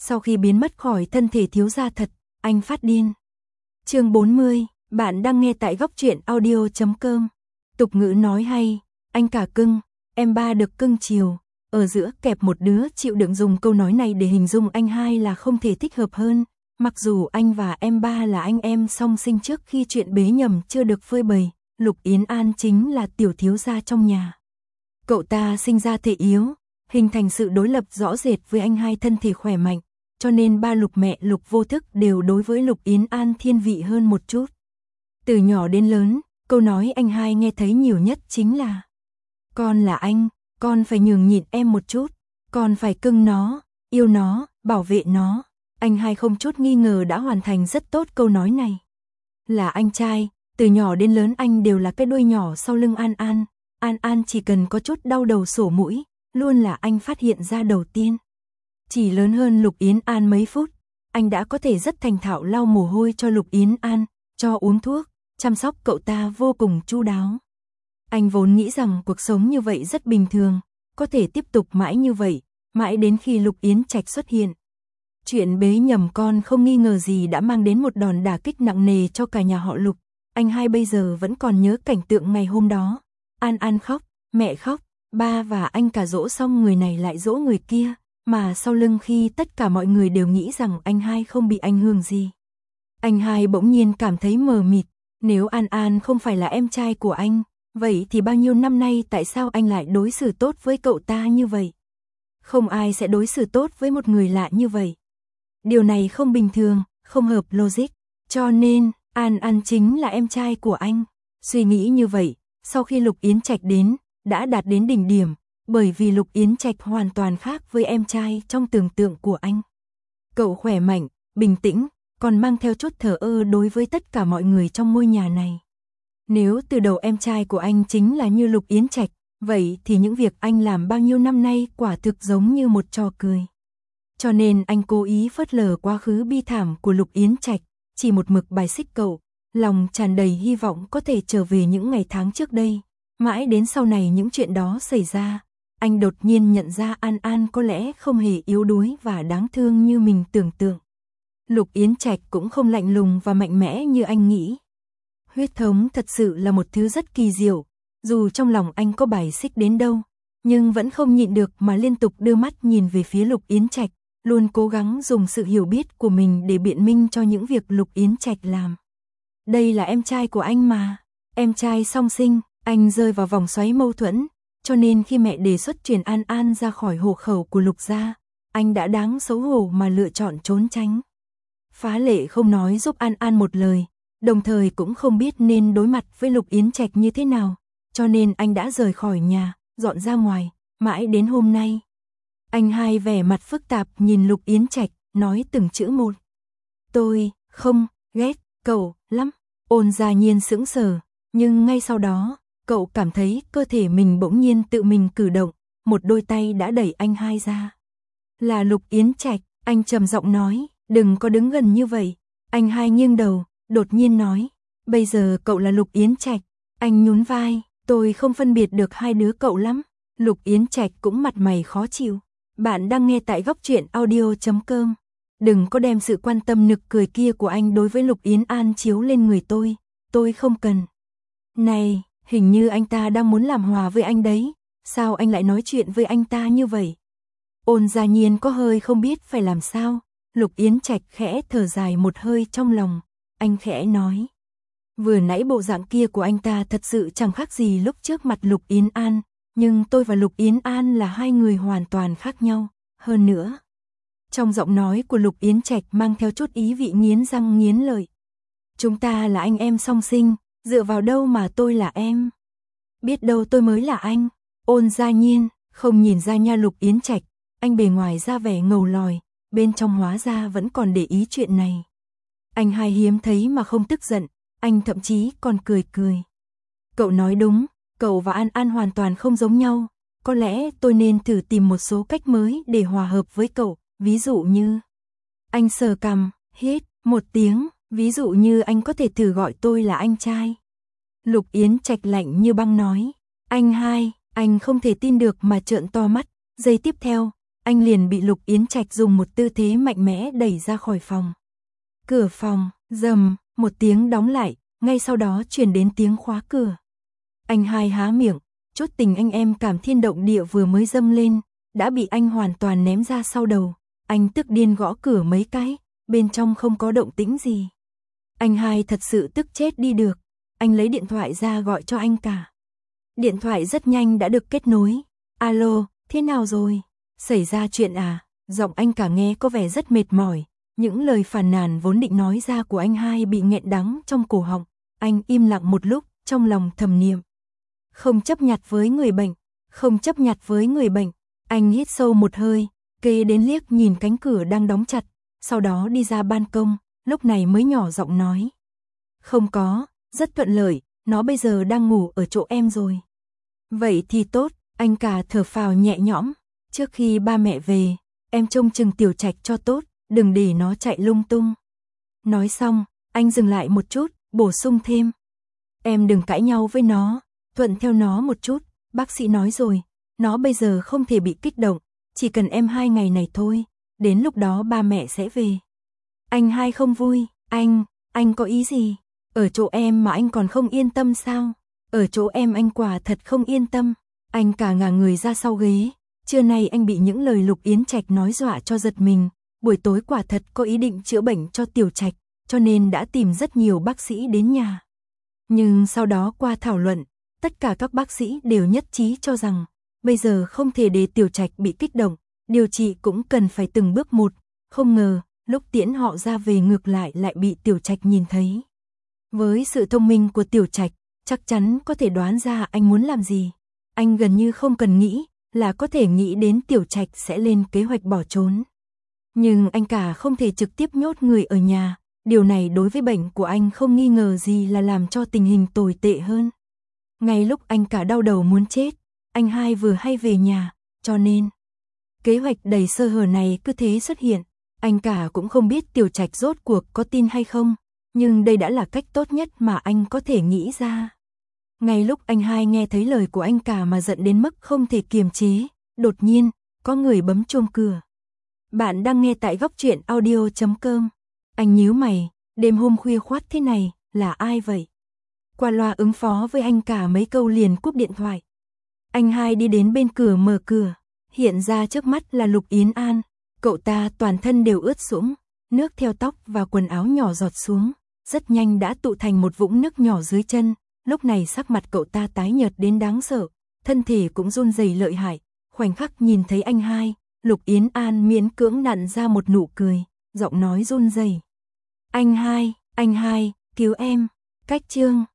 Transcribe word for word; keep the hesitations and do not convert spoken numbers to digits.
Sau khi biến mất khỏi thân thể thiếu gia thật, anh phát điên. Chương bốn mươi, bạn đang nghe tại góc truyện audio chấm com. Tục ngữ nói hay, anh cả cưng, em ba được cưng chiều. Ở giữa kẹp một đứa chịu đựng, dùng câu nói này để hình dung anh hai là không thể thích hợp hơn. Mặc dù anh và em ba là anh em song sinh trước khi chuyện bế nhầm chưa được phơi bày, Lục Yến An chính là tiểu thiếu gia trong nhà. Cậu ta sinh ra thể yếu, hình thành sự đối lập rõ rệt với anh hai thân thể khỏe mạnh, cho nên ba Lục mẹ Lục vô thức đều đối với Lục Yến An thiên vị hơn một chút. Từ nhỏ đến lớn, câu nói anh hai nghe thấy nhiều nhất chính là: con là anh, con phải nhường nhịn em một chút, con phải cưng nó, yêu nó, bảo vệ nó. Anh hai không chút nghi ngờ đã hoàn thành rất tốt câu nói này. Là anh trai, từ nhỏ đến lớn anh đều là cái đuôi nhỏ sau lưng An An. An An chỉ cần có chút đau đầu sổ mũi, luôn là anh phát hiện ra đầu tiên. Chỉ lớn hơn Lục Yến An mấy phút, anh đã có thể rất thành thạo lau mồ hôi cho Lục Yến An, cho uống thuốc, chăm sóc cậu ta vô cùng chu đáo. Anh vốn nghĩ rằng cuộc sống như vậy rất bình thường, có thể tiếp tục mãi như vậy, mãi đến khi Lục Yến Trạch xuất hiện. Chuyện bế nhầm con không nghi ngờ gì đã mang đến một đòn đả kích nặng nề cho cả nhà họ Lục. Anh hai bây giờ vẫn còn nhớ cảnh tượng ngày hôm đó. An An khóc, mẹ khóc, ba và anh cả dỗ xong người này lại dỗ người kia, mà sau lưng khi tất cả mọi người đều nghĩ rằng anh hai không bị ảnh hưởng gì. Anh hai bỗng nhiên cảm thấy mờ mịt, nếu An An không phải là em trai của anh, vậy thì bao nhiêu năm nay tại sao anh lại đối xử tốt với cậu ta như vậy? Không ai sẽ đối xử tốt với một người lạ như vậy. Điều này không bình thường, không hợp logic, cho nên An An chính là em trai của anh. Suy nghĩ như vậy, sau khi Lục Yến Trạch đến, đã đạt đến đỉnh điểm, bởi vì Lục Yến Trạch hoàn toàn khác với em trai trong tưởng tượng của anh. Cậu khỏe mạnh, bình tĩnh, còn mang theo chút thờ ơ đối với tất cả mọi người trong ngôi nhà này. Nếu từ đầu em trai của anh chính là như Lục Yến Trạch, vậy thì những việc anh làm bao nhiêu năm nay quả thực giống như một trò cười. Cho nên anh cố ý phớt lờ quá khứ bi thảm của Lục Yến Trạch, chỉ một mực bài xích cậu, lòng tràn đầy hy vọng có thể trở về những ngày tháng trước đây. Mãi đến sau này những chuyện đó xảy ra, anh đột nhiên nhận ra An An có lẽ không hề yếu đuối và đáng thương như mình tưởng tượng. Lục Yến Trạch cũng không lạnh lùng và mạnh mẽ như anh nghĩ. Huyết thống thật sự là một thứ rất kỳ diệu, dù trong lòng anh có bài xích đến đâu, nhưng vẫn không nhịn được mà liên tục đưa mắt nhìn về phía Lục Yến Trạch, luôn cố gắng dùng sự hiểu biết của mình để biện minh cho những việc Lục Yến Trạch làm. Đây là em trai của anh mà, em trai song sinh, anh rơi vào vòng xoáy mâu thuẫn, cho nên khi mẹ đề xuất chuyển An An ra khỏi hộ khẩu của Lục gia, anh đã đáng xấu hổ mà lựa chọn trốn tránh. Phá Lệ không nói giúp An An một lời, đồng thời cũng không biết nên đối mặt với Lục Yến Trạch như thế nào, cho nên anh đã rời khỏi nhà, dọn ra ngoài, mãi đến hôm nay. Anh hai vẻ mặt phức tạp nhìn Lục Yến Trạch, nói từng chữ một. Tôi không ghét cậu lắm. Ôn Gia Nhiên sững sờ, nhưng ngay sau đó, cậu cảm thấy cơ thể mình bỗng nhiên tự mình cử động, một đôi tay đã đẩy anh hai ra. Là Lục Yến Trạch, anh trầm giọng nói, đừng có đứng gần như vậy. Anh hai nghiêng đầu, đột nhiên nói, bây giờ cậu là Lục Yến Trạch. Anh nhún vai, tôi không phân biệt được hai đứa cậu lắm. Lục Yến Trạch cũng mặt mày khó chịu. Bạn đang nghe tại góc truyện audio chấm com. Đừng có đem sự quan tâm nực cười kia của anh đối với Lục Yến An chiếu lên người tôi, tôi không cần. Này, hình như anh ta đang muốn làm hòa với anh đấy, sao anh lại nói chuyện với anh ta như vậy? Ôn Gia Nhiên có hơi không biết phải làm sao. Lục Yến Trạch khẽ thở dài một hơi trong lòng, anh khẽ nói. Vừa nãy bộ dạng kia của anh ta thật sự chẳng khác gì lúc trước mặt Lục Yến An, nhưng tôi và Lục Yến An là hai người hoàn toàn khác nhau, hơn nữa. Trong giọng nói của Lục Yến Trạch mang theo chút ý vị nghiến răng nghiến lợi. Chúng ta là anh em song sinh, dựa vào đâu mà tôi là em? Biết đâu tôi mới là anh. Ôn Gia Nhiên, không nhìn ra nha Lục Yến Trạch, anh bề ngoài ra vẻ ngầu lòi, bên trong hóa ra vẫn còn để ý chuyện này. Anh hai hiếm thấy mà không tức giận, anh thậm chí còn cười cười. Cậu nói đúng, cậu và An An hoàn toàn không giống nhau, có lẽ tôi nên thử tìm một số cách mới để hòa hợp với cậu, ví dụ như... Anh sờ cằm, hít một tiếng, ví dụ như anh có thể thử gọi tôi là anh trai. Lục Yến Trạch lạnh như băng nói, anh hai, anh không thể tin được mà trợn to mắt, giây tiếp theo, anh liền bị Lục Yến Trạch dùng một tư thế mạnh mẽ đẩy ra khỏi phòng. Cửa phòng, rầm, một tiếng đóng lại, ngay sau đó truyền đến tiếng khóa cửa. Anh hai há miệng, chút tình anh em cảm thiên động địa vừa mới dâng lên, đã bị anh hoàn toàn ném ra sau đầu. Anh tức điên gõ cửa mấy cái, bên trong không có động tĩnh gì. Anh hai thật sự tức chết đi được, anh lấy điện thoại ra gọi cho anh cả. Điện thoại rất nhanh đã được kết nối. Alo, thế nào rồi? Xảy ra chuyện à? Giọng anh cả nghe có vẻ rất mệt mỏi. Những lời phàn nàn vốn định nói ra của anh hai bị nghẹn đắng trong cổ họng. Anh im lặng một lúc, trong lòng thầm niệm. Không chấp nhặt với người bệnh, không chấp nhặt với người bệnh. Anh hít sâu một hơi, kê đến liếc nhìn cánh cửa đang đóng chặt, sau đó đi ra ban công, lúc này mới nhỏ giọng nói. Không có, rất thuận lợi, nó bây giờ đang ngủ ở chỗ em rồi. Vậy thì tốt, anh cả thở phào nhẹ nhõm, trước khi ba mẹ về, em trông chừng Tiểu Trạch cho tốt, đừng để nó chạy lung tung. Nói xong, anh dừng lại một chút, bổ sung thêm. Em đừng cãi nhau với nó, thuận theo nó một chút, bác sĩ nói rồi, nó bây giờ không thể bị kích động, chỉ cần em hai ngày này thôi, đến lúc đó ba mẹ sẽ về. Anh hai không vui, anh, anh có ý gì? Ở chỗ em mà anh còn không yên tâm sao? Ở chỗ em anh quả thật không yên tâm. Anh cả ngả người ra sau ghế, trưa nay anh bị những lời Lục Yến Trạch nói dọa cho giật mình, buổi tối quả thật có ý định chữa bệnh cho Tiểu Trạch, cho nên đã tìm rất nhiều bác sĩ đến nhà. Nhưng sau đó qua thảo luận, tất cả các bác sĩ đều nhất trí cho rằng, bây giờ không thể để Tiểu Trạch bị kích động, điều trị cũng cần phải từng bước một, không ngờ, lúc tiễn họ ra về ngược lại lại bị Tiểu Trạch nhìn thấy. Với sự thông minh của Tiểu Trạch, chắc chắn có thể đoán ra anh muốn làm gì. Anh gần như không cần nghĩ, là có thể nghĩ đến Tiểu Trạch sẽ lên kế hoạch bỏ trốn. Nhưng anh cả không thể trực tiếp nhốt người ở nhà, điều này đối với bệnh của anh không nghi ngờ gì là làm cho tình hình tồi tệ hơn. Ngay lúc anh cả đau đầu muốn chết, anh hai vừa hay về nhà, cho nên kế hoạch đầy sơ hở này cứ thế xuất hiện. Anh cả cũng không biết Tiểu Trạch rốt cuộc có tin hay không, nhưng đây đã là cách tốt nhất mà anh có thể nghĩ ra. Ngay lúc anh hai nghe thấy lời của anh cả mà giận đến mức không thể kiềm chế, đột nhiên, có người bấm chuông cửa. Bạn đang nghe tại góc truyện audio chấm com. Anh nhíu mày, đêm hôm khuya khoắt thế này, là ai vậy? Qua loa ứng phó với anh cả mấy câu liền cúp điện thoại. Anh hai đi đến bên cửa mở cửa, hiện ra trước mắt là Lục Yến An. Cậu ta toàn thân đều ướt sũng, nước theo tóc và quần áo nhỏ giọt xuống, rất nhanh đã tụ thành một vũng nước nhỏ dưới chân. Lúc này sắc mặt cậu ta tái nhợt đến đáng sợ, thân thể cũng run rẩy lợi hại. Khoảnh khắc nhìn thấy anh hai, Lục Yến An miễn cưỡng nặn ra một nụ cười, giọng nói run rẩy. Anh hai, anh hai, cứu em. Cách chương